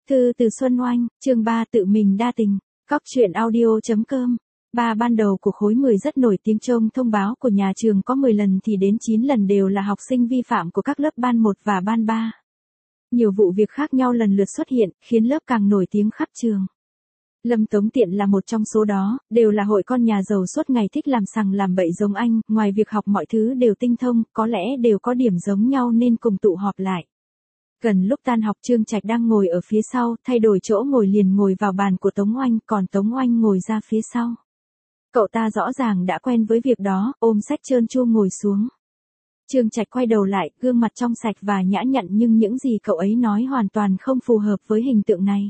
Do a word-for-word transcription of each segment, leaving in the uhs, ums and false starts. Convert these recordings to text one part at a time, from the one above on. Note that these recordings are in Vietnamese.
Thư từ Xuân Oanh, chương ba tự mình đa tình, Cóc truyện audio.com. Ba ban đầu của khối mười rất nổi tiếng trông thông báo của nhà trường có mười lần thì đến chín lần đều là học sinh vi phạm của các lớp ban một và ban ba. Nhiều vụ việc khác nhau lần lượt xuất hiện, khiến lớp càng nổi tiếng khắp trường. Lâm Tống Tiện là một trong số đó, đều là hội con nhà giàu suốt ngày thích làm sằng làm bậy giống anh, ngoài việc học mọi thứ đều tinh thông, có lẽ đều có điểm giống nhau nên cùng tụ họp lại. Gần lúc tan học Trương Trạch đang ngồi ở phía sau, thay đổi chỗ ngồi liền ngồi vào bàn của Tống Oanh, còn Tống Oanh ngồi ra phía sau. Cậu ta rõ ràng đã quen với việc đó, ôm sách trơn tru ngồi xuống. Trương Trạch quay đầu lại, gương mặt trong sạch và nhã nhặn nhưng những gì cậu ấy nói hoàn toàn không phù hợp với hình tượng này.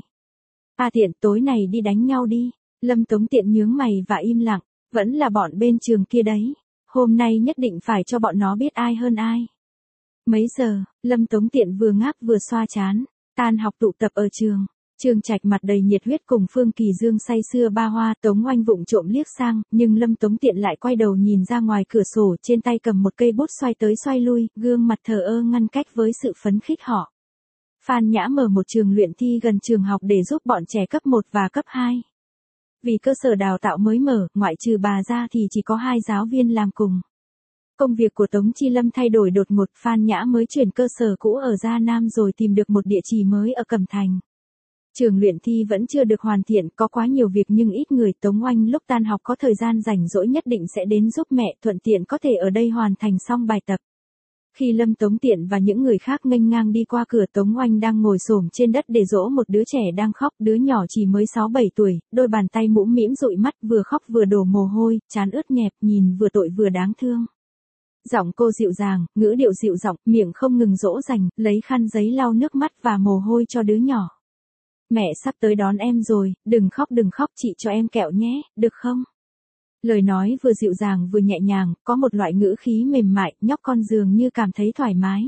A Tiện, tối này đi đánh nhau đi. Lâm Tống Tiện nhướng mày và im lặng, vẫn là bọn bên trường kia đấy. Hôm nay nhất định phải cho bọn nó biết ai hơn ai. Mấy giờ, Lâm Tống Tiện vừa ngáp vừa xoa chán, tan học tụ tập ở trường. Trương Trạch mặt đầy nhiệt huyết cùng Phương Kỳ Dương say sưa ba hoa, Tống Oanh vụng trộm liếc sang, nhưng Lâm Tống Tiện lại quay đầu nhìn ra ngoài cửa sổ, trên tay cầm một cây bút xoay tới xoay lui, gương mặt thờ ơ ngăn cách với sự phấn khích họ. Phan Nhã mở một trường luyện thi gần trường học để giúp bọn trẻ cấp một và cấp hai. Vì cơ sở đào tạo mới mở, ngoại trừ bà ra thì chỉ có hai giáo viên làm cùng. Công việc của Tống Chi Lâm thay đổi đột ngột, Phan Nhã mới chuyển cơ sở cũ ở Gia Nam rồi tìm được một địa chỉ mới ở Cẩm Thành. Trường luyện thi vẫn chưa được hoàn thiện, có quá nhiều việc nhưng ít người. Tống Oanh lúc tan học có thời gian rảnh rỗi nhất định sẽ đến giúp mẹ, thuận tiện có thể ở đây hoàn thành xong bài tập. Khi Lâm Tống Tiện và những người khác nghênh ngang đi qua cửa, Tống Oanh đang ngồi xổm trên đất để dỗ một đứa trẻ đang khóc, đứa nhỏ chỉ mới sáu bảy tuổi, đôi bàn tay mũm mĩm dụi mắt, vừa khóc vừa đổ mồ hôi, trán ướt nhẹp, nhìn vừa tội vừa đáng thương. Giọng cô dịu dàng, ngữ điệu dịu giọng, miệng không ngừng dỗ dành, lấy khăn giấy lau nước mắt và mồ hôi cho đứa nhỏ. Mẹ sắp tới đón em rồi, đừng khóc đừng khóc, chị cho em kẹo nhé, được không? Lời nói vừa dịu dàng vừa nhẹ nhàng, có một loại ngữ khí mềm mại, nhóc con dường như cảm thấy thoải mái.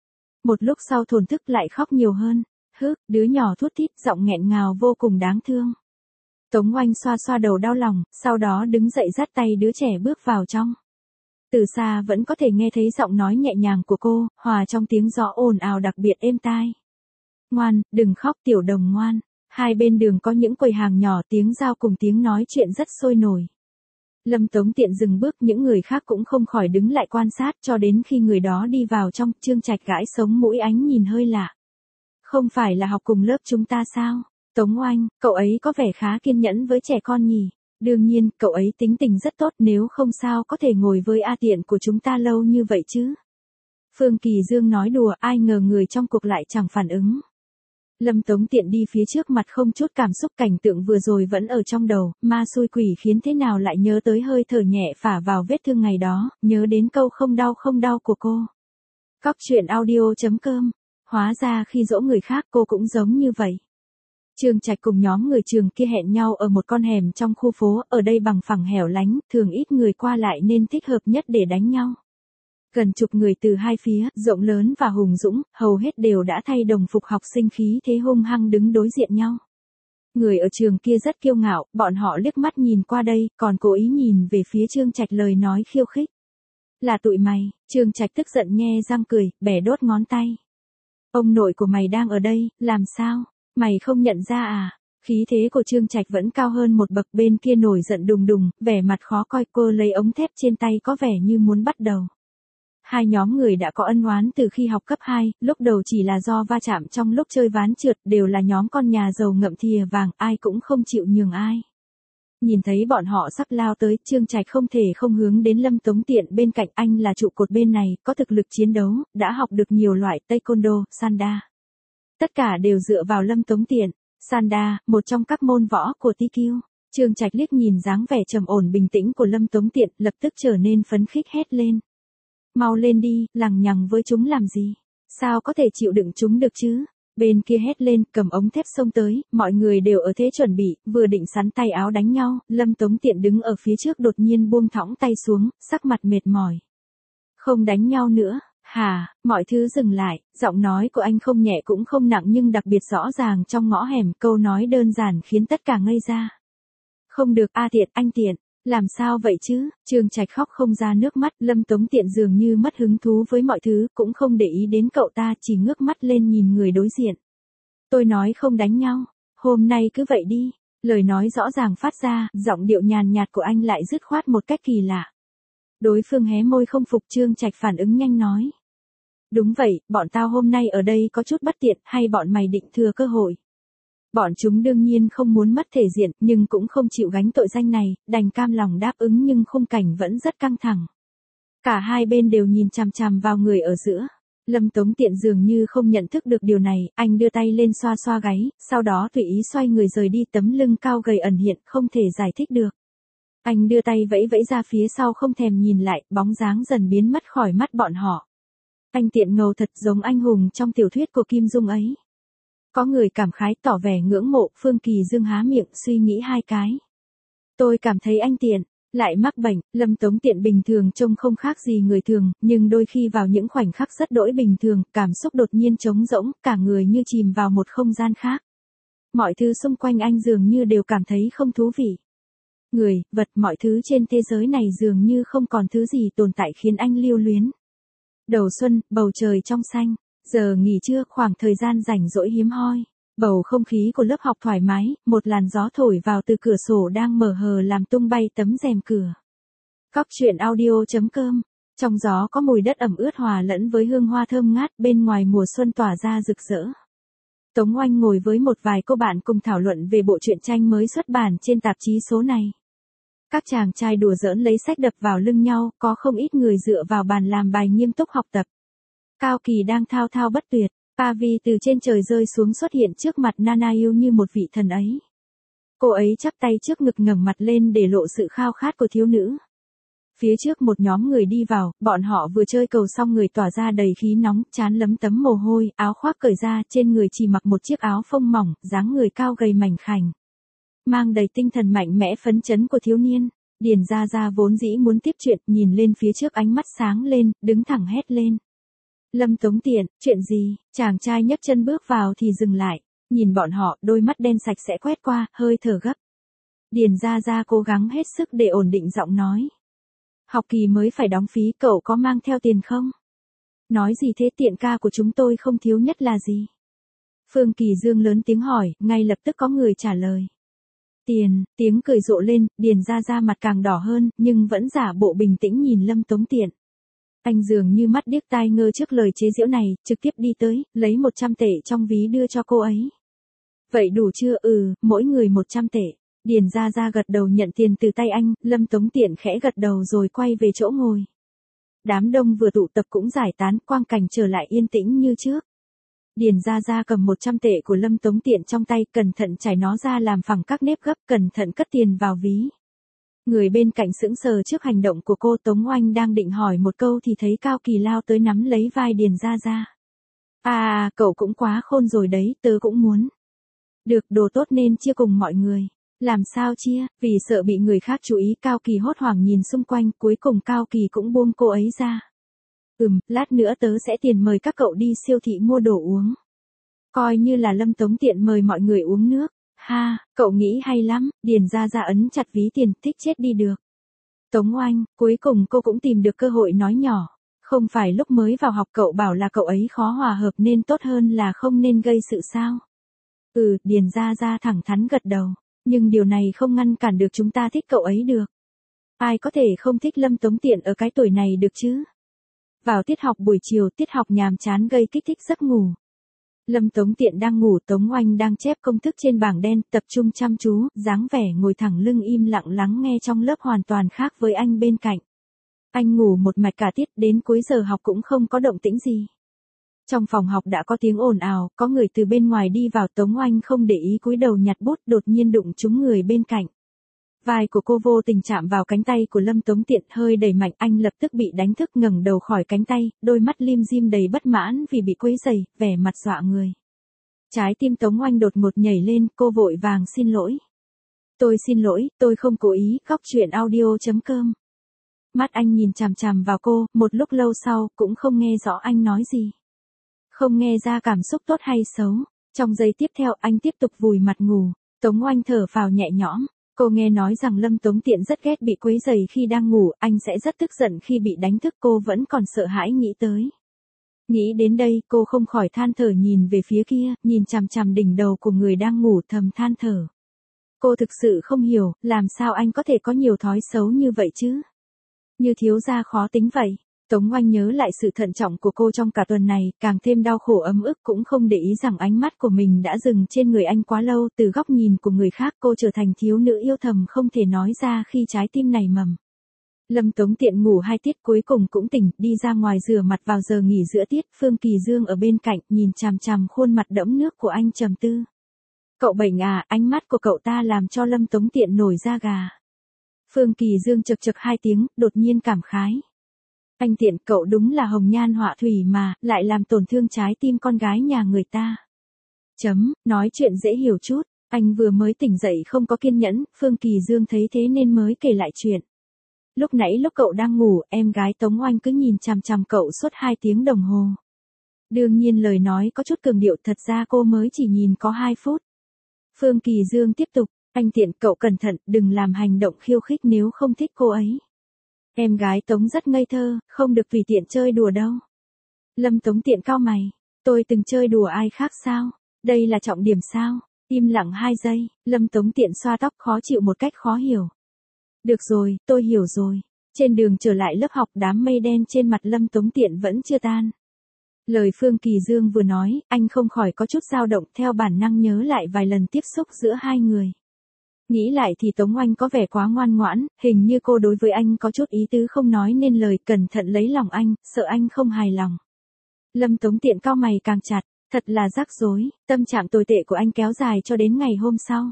Một lúc sau thổn thức lại khóc nhiều hơn, hứ, đứa nhỏ thút thít, giọng nghẹn ngào vô cùng đáng thương. Tống Oanh xoa xoa đầu đau lòng, sau đó đứng dậy dắt tay đứa trẻ bước vào trong. Từ xa vẫn có thể nghe thấy giọng nói nhẹ nhàng của cô, hòa trong tiếng gió ồn ào đặc biệt êm tai. Ngoan, đừng khóc tiểu đồng ngoan. Hai bên đường có những quầy hàng nhỏ, tiếng giao cùng tiếng nói chuyện rất sôi nổi. Lâm Tống Tiện dừng bước, những người khác cũng không khỏi đứng lại quan sát cho đến khi người đó đi vào trong. Trương Trạch gãi sống mũi, ánh nhìn hơi lạ. Không phải là học cùng lớp chúng ta sao? Tống Oanh, cậu ấy có vẻ khá kiên nhẫn với trẻ con nhỉ? Đương nhiên, cậu ấy tính tình rất tốt, nếu không sao có thể ngồi với A Tiện của chúng ta lâu như vậy chứ. Phương Kỳ Dương nói đùa, ai ngờ người trong cuộc lại chẳng phản ứng. Lâm Tống Tiện đi phía trước, mặt không chút cảm xúc, cảnh tượng vừa rồi vẫn ở trong đầu, ma xui quỷ khiến thế nào lại nhớ tới hơi thở nhẹ phả vào vết thương ngày đó, nhớ đến câu không đau không đau của cô. Cóc truyện audio.com. Hóa ra khi dỗ người khác cô cũng giống như vậy. Trương Trạch cùng nhóm người trường kia hẹn nhau ở một con hẻm trong khu phố, ở đây bằng phẳng hẻo lánh, thường ít người qua lại nên thích hợp nhất để đánh nhau. Gần chục người từ hai phía, rộng lớn và hùng dũng, hầu hết đều đã thay đồng phục học sinh, khí thế hung hăng đứng đối diện nhau. Người ở trường kia rất kiêu ngạo, bọn họ liếc mắt nhìn qua đây, còn cố ý nhìn về phía Trương Trạch, lời nói khiêu khích. Là tụi mày. Trương Trạch tức giận nhe răng cười, bẻ đốt ngón tay. Ông nội của mày đang ở đây, làm sao? Mày không nhận ra à? Khí thế của Trương Trạch vẫn cao hơn một bậc, bên kia nổi giận đùng đùng, vẻ mặt khó coi, cô lấy ống thép trên tay có vẻ như muốn bắt đầu. Hai nhóm người đã có ân oán từ khi học cấp hai, lúc đầu chỉ là do va chạm trong lúc chơi ván trượt, đều là nhóm con nhà giàu ngậm thìa vàng, ai cũng không chịu nhường ai. Nhìn thấy bọn họ sắp lao tới, Trương Trạch không thể không hướng đến Lâm Tống Tiện bên cạnh. Anh là trụ cột bên này, có thực lực chiến đấu, đã học được nhiều loại taekwondo, sanda. Tất cả đều dựa vào Lâm Tống Tiện. Sanda, một trong các môn võ của tê quy. Trương Trạch liếc nhìn dáng vẻ trầm ổn bình tĩnh của Lâm Tống Tiện, lập tức trở nên phấn khích hét lên. Mau lên đi, lằng nhằng với chúng làm gì? Sao có thể chịu đựng chúng được chứ? Bên kia hét lên, cầm ống thép xông tới, mọi người đều ở thế chuẩn bị, vừa định sắn tay áo đánh nhau, Lâm Tống Tiện đứng ở phía trước đột nhiên buông thõng tay xuống, sắc mặt mệt mỏi. Không đánh nhau nữa, hả? Mọi thứ dừng lại, giọng nói của anh không nhẹ cũng không nặng nhưng đặc biệt rõ ràng trong ngõ hẻm, câu nói đơn giản khiến tất cả ngây ra. Không được, A Tiện, anh Tiện. Làm sao vậy chứ? Trương Trạch khóc không ra nước mắt, Lâm Tống Tiện dường như mất hứng thú với mọi thứ, cũng không để ý đến cậu ta, chỉ ngước mắt lên nhìn người đối diện. Tôi nói không đánh nhau, hôm nay cứ vậy đi. Lời nói rõ ràng phát ra, giọng điệu nhàn nhạt của anh lại dứt khoát một cách kỳ lạ. Đối phương hé môi không phục, Trương Trạch phản ứng nhanh nói. Đúng vậy, bọn tao hôm nay ở đây có chút bất tiện, hay bọn mày định thừa cơ hội? Bọn chúng đương nhiên không muốn mất thể diện, nhưng cũng không chịu gánh tội danh này, đành cam lòng đáp ứng, nhưng khung cảnh vẫn rất căng thẳng. Cả hai bên đều nhìn chằm chằm vào người ở giữa. Lâm Tống Tiện dường như không nhận thức được điều này, anh đưa tay lên xoa xoa gáy, sau đó tùy ý xoay người rời đi, tấm lưng cao gầy ẩn hiện, không thể giải thích được. Anh đưa tay vẫy vẫy ra phía sau, không thèm nhìn lại, bóng dáng dần biến mất khỏi mắt bọn họ. Anh Tiện ngầu thật giống anh hùng trong tiểu thuyết của Kim Dung ấy. Có người cảm khái tỏ vẻ ngưỡng mộ, Phương Kỳ Dương há miệng suy nghĩ hai cái. Tôi cảm thấy anh Tiện lại mắc bệnh. Lâm Tống Tiện bình thường trông không khác gì người thường, nhưng đôi khi vào những khoảnh khắc rất đỗi bình thường, cảm xúc đột nhiên trống rỗng, cả người như chìm vào một không gian khác. Mọi thứ xung quanh anh dường như đều cảm thấy không thú vị. Người, vật, mọi thứ trên thế giới này dường như không còn thứ gì tồn tại khiến anh lưu luyến. Đầu xuân, bầu trời trong xanh, giờ nghỉ trưa, khoảng thời gian rảnh rỗi hiếm hoi. Bầu không khí của lớp học thoải mái, một làn gió thổi vào từ cửa sổ đang mở hờ làm tung bay tấm rèm cửa. Cóc truyện audio chấm com. Trong gió có mùi đất ẩm ướt hòa lẫn với hương hoa thơm ngát, bên ngoài mùa xuân tỏa ra rực rỡ. Tống Oanh ngồi với một vài cô bạn cùng thảo luận về bộ truyện tranh mới xuất bản trên tạp chí số này. Các chàng trai đùa giỡn lấy sách đập vào lưng nhau, có không ít người dựa vào bàn làm bài nghiêm túc học tập. Cao Kỳ đang thao thao bất tuyệt. Pavi từ trên trời rơi xuống xuất hiện trước mặt Nana yêu như một vị thần ấy. Cô ấy chắp tay trước ngực ngẩng mặt lên để lộ sự khao khát của thiếu nữ. Phía trước một nhóm người đi vào, bọn họ vừa chơi cầu xong, người tỏa ra đầy khí nóng, trán lấm tấm mồ hôi, áo khoác cởi ra, trên người chỉ mặc một chiếc áo phông mỏng, dáng người cao gầy mảnh khảnh. Mang đầy tinh thần mạnh mẽ phấn chấn của thiếu niên. Điền Gia Gia vốn dĩ muốn tiếp chuyện, nhìn lên phía trước ánh mắt sáng lên, đứng thẳng hét lên. Lâm Tống Tiện, chuyện gì? Chàng trai nhấc chân bước vào thì dừng lại, nhìn bọn họ, đôi mắt đen sạch sẽ quét qua, hơi thở gấp. Điền Gia Gia cố gắng hết sức để ổn định giọng nói. Học kỳ mới phải đóng phí, cậu có mang theo tiền không? Nói gì thế, Tiện ca của chúng tôi không thiếu nhất là gì? Phương Kỳ Dương lớn tiếng hỏi, ngay lập tức có người trả lời. Tiền, tiếng cười rộ lên, Điền Gia Gia mặt càng đỏ hơn, nhưng vẫn giả bộ bình tĩnh nhìn Lâm Tống Tiện. Anh dường như mắt điếc tai ngơ trước lời chế giễu này, trực tiếp đi tới, lấy một trăm tệ trong ví đưa cho cô ấy. Vậy đủ chưa? Ừ, mỗi người một trăm tệ. Điền Gia Gia gật đầu nhận tiền từ tay anh, Lâm Tống Tiện khẽ gật đầu rồi quay về chỗ ngồi. Đám đông vừa tụ tập cũng giải tán, quang cảnh trở lại yên tĩnh như trước. Điền Gia Gia cầm một trăm tệ của Lâm Tống Tiện trong tay, cẩn thận trải nó ra làm phẳng các nếp gấp, cẩn thận cất tiền vào ví. Người bên cạnh sững sờ trước hành động của cô. Tống Oanh đang định hỏi một câu thì thấy Cao Kỳ lao tới nắm lấy vai Điền Gia Gia. À, cậu cũng quá khôn rồi đấy, tớ cũng muốn. Được, đồ tốt nên chia cùng mọi người. Làm sao chia? Vì sợ bị người khác chú ý, Cao Kỳ hốt hoảng nhìn xung quanh, cuối cùng Cao Kỳ cũng buông cô ấy ra. Ừm, lát nữa tớ sẽ tiền mời các cậu đi siêu thị mua đồ uống. Coi như là Lâm Tống Tiện mời mọi người uống nước. Ha, cậu nghĩ hay lắm. Điền Gia Gia ấn chặt ví tiền, thích chết đi được. Tống Oanh, cuối cùng cô cũng tìm được cơ hội nói nhỏ. Không phải lúc mới vào học cậu bảo là cậu ấy khó hòa hợp nên tốt hơn là không nên gây sự sao? Ừ, Điền Gia Gia thẳng thắn gật đầu. Nhưng điều này không ngăn cản được chúng ta thích cậu ấy được. Ai có thể không thích Lâm Tống Tiện ở cái tuổi này được chứ? Vào tiết học buổi chiều, tiết học nhàm chán gây kích thích giấc ngủ. Lâm Tống Tiện đang ngủ, Tống Oanh đang chép công thức trên bảng đen, tập trung chăm chú, dáng vẻ ngồi thẳng lưng im lặng lắng nghe trong lớp hoàn toàn khác với anh bên cạnh. Anh ngủ một mạch cả tiết, đến cuối giờ học cũng không có động tĩnh gì. Trong phòng học đã có tiếng ồn ào, có người từ bên ngoài đi vào. Tống Oanh không để ý, cúi đầu nhặt bút, đột nhiên đụng trúng người bên cạnh. Vai của cô vô tình chạm vào cánh tay của Lâm Tống Tiện, hơi đẩy mạnh, anh lập tức bị đánh thức, ngẩng đầu khỏi cánh tay, đôi mắt lim dim đầy bất mãn vì bị quấy rầy, vẻ mặt dọa người. Trái tim Tống Oanh đột ngột nhảy lên, cô vội vàng xin lỗi. Tôi xin lỗi, tôi không cố ý. Cóc truyện audio chấm com. Mắt anh nhìn chằm chằm vào cô, một lúc lâu sau, cũng không nghe rõ anh nói gì. Không nghe ra cảm xúc tốt hay xấu. Trong giây tiếp theo, anh tiếp tục vùi mặt ngủ. Tống Oanh thở phào nhẹ nhõm. Cô nghe nói rằng Lâm Tống Tiện rất ghét bị quấy rầy khi đang ngủ, anh sẽ rất tức giận khi bị đánh thức, cô vẫn còn sợ hãi nghĩ tới. Nghĩ đến đây, cô không khỏi than thở nhìn về phía kia, nhìn chằm chằm đỉnh đầu của người đang ngủ thầm than thở. Cô thực sự không hiểu, làm sao anh có thể có nhiều thói xấu như vậy chứ? Như thiếu gia khó tính vậy. Tống Oanh nhớ lại sự thận trọng của cô trong cả tuần này, càng thêm đau khổ ấm ức, cũng không để ý rằng ánh mắt của mình đã dừng trên người anh quá lâu. Từ góc nhìn của người khác, cô trở thành thiếu nữ yêu thầm không thể nói ra khi trái tim này mầm. Lâm Tống Tiện ngủ hai tiết cuối cùng cũng tỉnh, đi ra ngoài rửa mặt vào giờ nghỉ giữa tiết. Phương Kỳ Dương ở bên cạnh, nhìn chằm chằm khuôn mặt đẫm nước của anh trầm tư. Cậu bệnh à? Ánh mắt của cậu ta làm cho Lâm Tống Tiện nổi da gà. Phương Kỳ Dương chực chực hai tiếng, đột nhiên cảm khái. Anh Tiện, cậu đúng là hồng nhan họa thủy mà, lại làm tổn thương trái tim con gái nhà người ta. Chấm, nói chuyện dễ hiểu chút, anh vừa mới tỉnh dậy không có kiên nhẫn. Phương Kỳ Dương thấy thế nên mới kể lại chuyện. Lúc nãy lúc cậu đang ngủ, em gái Tống Oanh cứ nhìn chằm chằm cậu suốt hai tiếng đồng hồ. Đương nhiên lời nói có chút cường điệu, thật ra cô mới chỉ nhìn có hai phút. Phương Kỳ Dương tiếp tục, anh Tiện, cậu cẩn thận, đừng làm hành động khiêu khích nếu không thích cô ấy. Em gái Tống rất ngây thơ, không được tùy tiện chơi đùa đâu. Lâm Tống Tiện cau mày, tôi từng chơi đùa ai khác sao? Đây là trọng điểm sao? Im lặng hai giây, Lâm Tống Tiện xoa tóc khó chịu một cách khó hiểu. Được rồi, tôi hiểu rồi. Trên đường trở lại lớp học, đám mây đen trên mặt Lâm Tống Tiện vẫn chưa tan. Lời Phương Kỳ Dương vừa nói, anh không khỏi có chút dao động, theo bản năng nhớ lại vài lần tiếp xúc giữa hai người. Nghĩ lại thì Tống Oanh có vẻ quá ngoan ngoãn, hình như cô đối với anh có chút ý tứ không nói nên lời, cẩn thận lấy lòng anh, sợ anh không hài lòng. Lâm Tống Tiện cau mày càng chặt, thật là rắc rối, tâm trạng tồi tệ của anh kéo dài cho đến ngày hôm sau.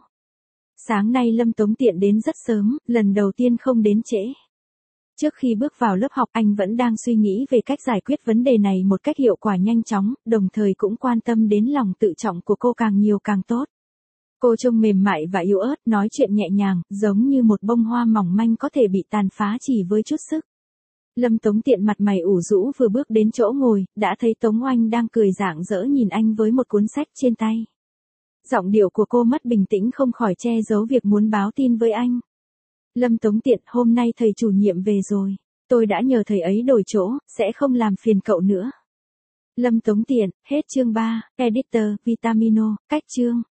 Sáng nay Lâm Tống Tiện đến rất sớm, lần đầu tiên không đến trễ. Trước khi bước vào lớp học, anh vẫn đang suy nghĩ về cách giải quyết vấn đề này một cách hiệu quả nhanh chóng, đồng thời cũng quan tâm đến lòng tự trọng của cô càng nhiều càng tốt. Cô trông mềm mại và yếu ớt, nói chuyện nhẹ nhàng, giống như một bông hoa mỏng manh có thể bị tàn phá chỉ với chút sức. Lâm Tống Tiện mặt mày ủ rũ vừa bước đến chỗ ngồi, đã thấy Tống Oanh đang cười rạng rỡ nhìn anh với một cuốn sách trên tay. Giọng điệu của cô mất bình tĩnh không khỏi che giấu việc muốn báo tin với anh. Lâm Tống Tiện, hôm nay thầy chủ nhiệm về rồi. Tôi đã nhờ thầy ấy đổi chỗ, sẽ không làm phiền cậu nữa. Lâm Tống Tiện, hết chương ba, Editor, Vitamino, cách chương.